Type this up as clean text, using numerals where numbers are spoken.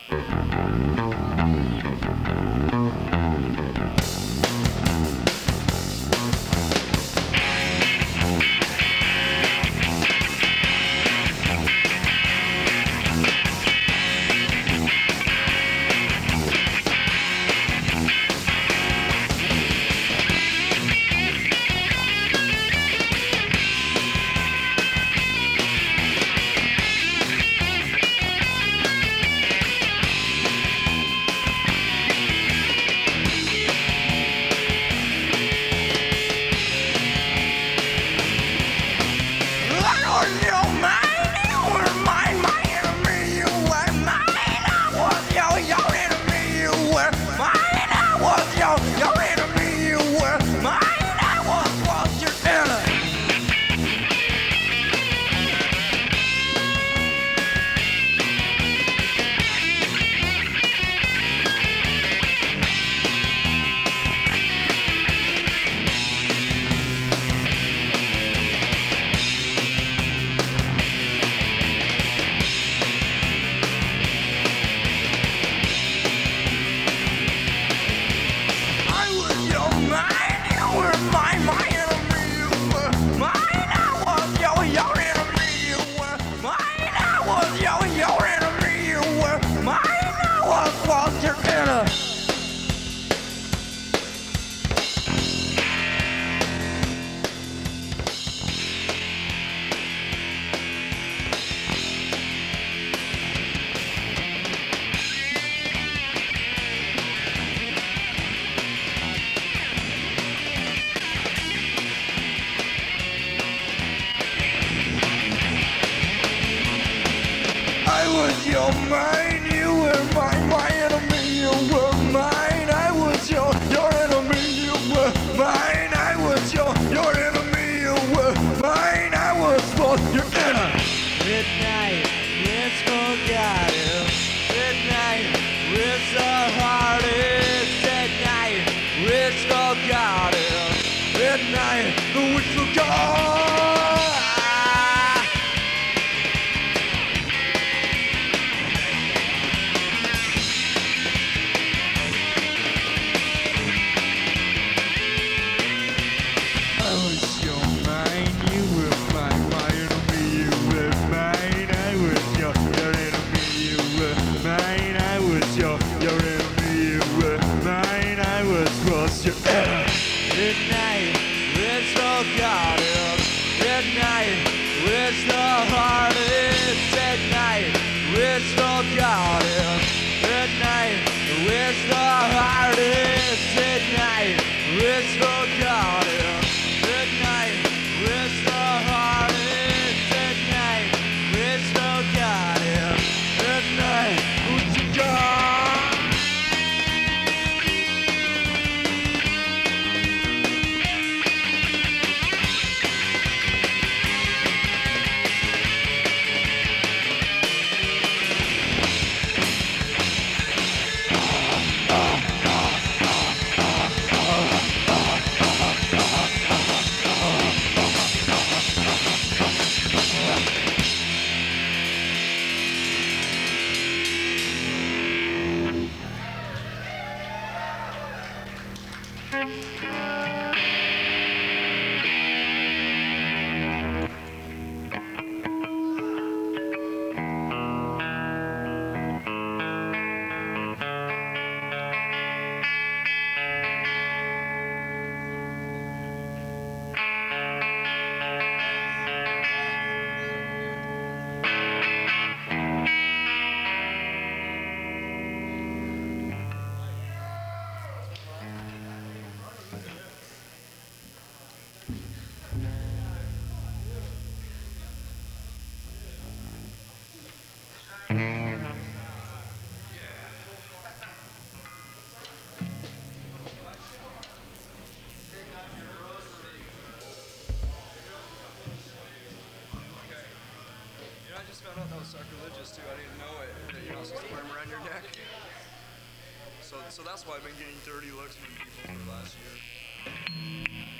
Your mine, you were mine, my enemy, you were mine. I was your enemy, you were mine. I was your enemy, you were mine. I was both your enemy. Midnight, it's forgotten. Midnight, it's the hardest. Midnight, it's forgotten. Midnight, it's forgotten. Midnight, it's forgotten. Midnight, it's the hardest. Midnight, it's forgotten. Midnight, it's the hardest. Midnight, it's forgotten. Midnight, it's the hardest. Midnight, it's forgotten. Midnight, it's forgotten. Found out that was sacrilegious too. I didn't know it. That you're not supposed to wear them around your neck. So that's why I've been getting dirty looks from people for the last year.